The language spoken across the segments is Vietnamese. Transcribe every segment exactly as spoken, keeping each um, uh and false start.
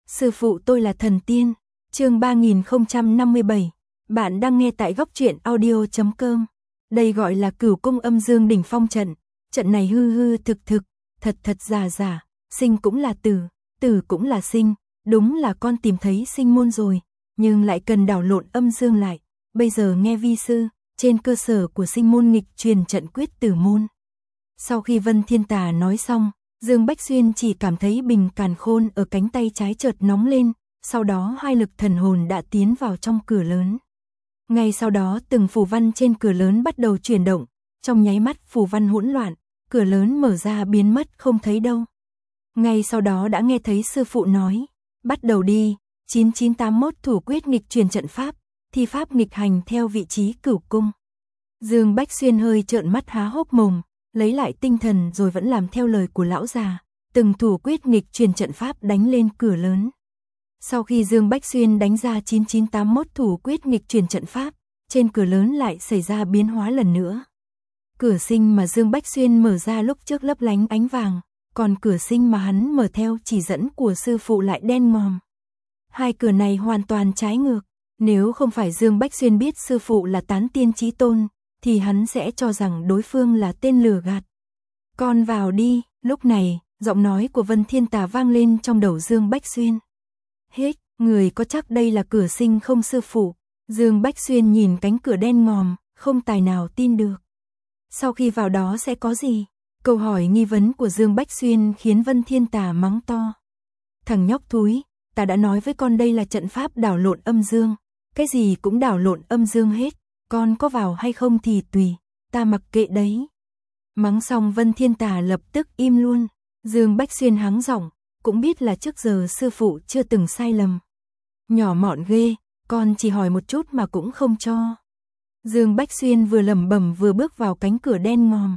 Sư phụ tôi là thần tiên. Chương ba nghìn không trăm năm mươi bảy. Bạn đang nghe tại góc truyện audio chấm com. Đây gọi là Cửu Cung Âm Dương Đỉnh Phong trận. Trận này hư hư thực thực, thật thật giả giả, sinh cũng là tử, tử cũng là sinh, đúng là con tìm thấy sinh môn rồi, nhưng lại cần đảo lộn âm dương lại. Bây giờ nghe vi sư, trên cơ sở của sinh môn nghịch truyền trận quyết tử môn. Sau khi Vân Thiên Tà nói xong, Dương Bách Xuyên chỉ cảm thấy bình càn khôn ở cánh tay trái chợt nóng lên, sau đó hai lực thần hồn đã tiến vào trong cửa lớn. Ngay sau đó từng phù văn trên cửa lớn bắt đầu chuyển động, trong nháy mắt phù văn hỗn loạn, cửa lớn mở ra biến mất không thấy đâu. Ngay sau đó đã nghe thấy sư phụ nói, bắt đầu đi, chín chín tám mốt thủ quyết nghịch truyền trận pháp, thi pháp nghịch hành theo vị trí cửu cung. Dương Bách Xuyên hơi trợn mắt há hốc mồm, lấy lại tinh thần rồi vẫn làm theo lời của lão già, từng thủ quyết nghịch truyền trận pháp đánh lên cửa lớn. Sau khi Dương Bách Xuyên đánh ra chín chín tám mốt thủ quyết nghịch truyền trận pháp, trên cửa lớn lại xảy ra biến hóa lần nữa. Cửa sinh mà Dương Bách Xuyên mở ra lúc trước lấp lánh ánh vàng, còn cửa sinh mà hắn mở theo chỉ dẫn của sư phụ lại đen ngòm. Hai cửa này hoàn toàn trái ngược, nếu không phải Dương Bách Xuyên biết sư phụ là tán tiên chí tôn, thì hắn sẽ cho rằng đối phương là tên lừa gạt. Con vào đi, lúc này, giọng nói của Vân Thiên Tà vang lên trong đầu Dương Bách Xuyên. Hết, người có chắc đây là cửa sinh không sư phụ? Dương Bách Xuyên nhìn cánh cửa đen ngòm, không tài nào tin được. Sau khi vào đó sẽ có gì? Câu hỏi nghi vấn của Dương Bách Xuyên khiến Vân Thiên Tà mắng to. Thằng nhóc thúi, ta đã nói với con đây là trận pháp đảo lộn âm dương, cái gì cũng đảo lộn âm dương hết, con có vào hay không thì tùy, ta mặc kệ đấy. Mắng xong Vân Thiên Tà lập tức im luôn. Dương Bách Xuyên hắng giọng, cũng biết là trước giờ sư phụ chưa từng sai lầm. Nhỏ mọn ghê, con chỉ hỏi một chút mà cũng không cho. Dương Bách Xuyên vừa lẩm bẩm vừa bước vào cánh cửa đen ngòm.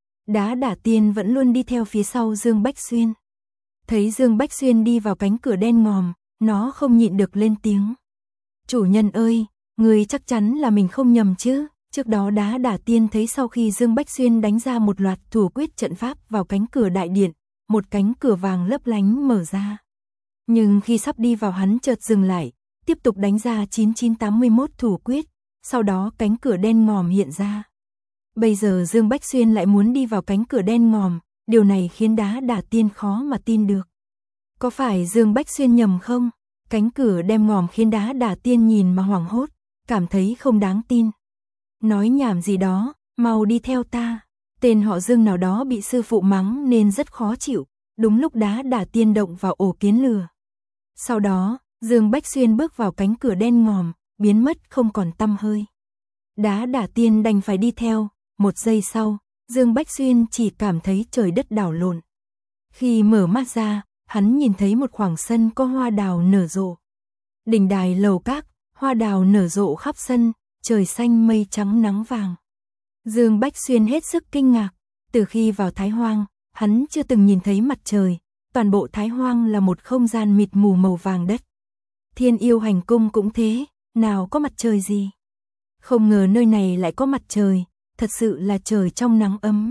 Đá Đả Tiên vẫn luôn đi theo phía sau Dương Bách Xuyên. Thấy Dương Bách Xuyên đi vào cánh cửa đen ngòm, nó không nhịn được lên tiếng. Chủ nhân ơi, người chắc chắn là mình không nhầm chứ? Trước đó Đá Đả Tiên thấy sau khi Dương Bách Xuyên đánh ra một loạt thủ quyết trận pháp vào cánh cửa đại điện, một cánh cửa vàng lấp lánh mở ra. Nhưng khi sắp đi vào hắn chợt dừng lại, tiếp tục đánh ra chín chín tám mốt thủ quyết, sau đó cánh cửa đen ngòm hiện ra. Bây giờ Dương Bách Xuyên lại muốn đi vào cánh cửa đen ngòm, điều này khiến Đá Đả Tiên khó mà tin được. Có phải Dương Bách Xuyên nhầm không? Cánh cửa đen ngòm khiến Đá Đả Tiên nhìn mà hoảng hốt, cảm thấy không đáng tin. Nói nhảm gì đó, mau đi theo ta. Tên họ Dương nào đó bị sư phụ mắng nên rất khó chịu, đúng lúc Đá Đả Tiên động vào ổ kiến lừa. Sau đó, Dương Bách Xuyên bước vào cánh cửa đen ngòm, biến mất không còn tăm hơi. Đá Đả Tiên đành phải đi theo, một giây sau, Dương Bách Xuyên chỉ cảm thấy trời đất đảo lộn. Khi mở mắt ra, hắn nhìn thấy một khoảng sân có hoa đào nở rộ. Đỉnh đài lầu các, hoa đào nở rộ khắp sân, trời xanh mây trắng nắng vàng. Dương Bách Xuyên hết sức kinh ngạc, từ khi vào Thái Hoang, hắn chưa từng nhìn thấy mặt trời, toàn bộ Thái Hoang là một không gian mịt mù màu vàng đất. Thiên Yêu Hành Cung cũng thế, nào có mặt trời gì. Không ngờ nơi này lại có mặt trời, thật sự là trời trong nắng ấm.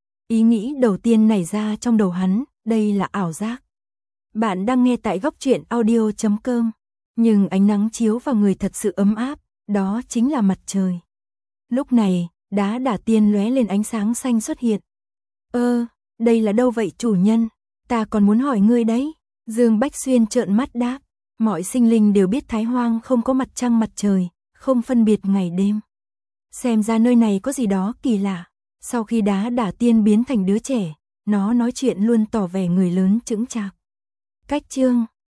Ý nghĩ đầu tiên nảy ra trong đầu hắn, đây là ảo giác. Bạn đang nghe tại góc truyện audio chấm com, nhưng ánh nắng chiếu vào người thật sự ấm áp, đó chính là mặt trời. Lúc này, Đá Đả Tiên lóe lên ánh sáng xanh xuất hiện. Ơ, đây là đâu vậy chủ nhân? Ta còn muốn hỏi ngươi đấy. Dương Bách Xuyên trợn mắt đáp, mọi sinh linh đều biết Thái Hoang không có mặt trăng mặt trời, không phân biệt ngày đêm. Xem ra nơi này có gì đó kỳ lạ. Sau khi Đá Đả Tiên biến thành đứa trẻ, nó nói chuyện luôn tỏ vẻ người lớn chững chạc. Cách chương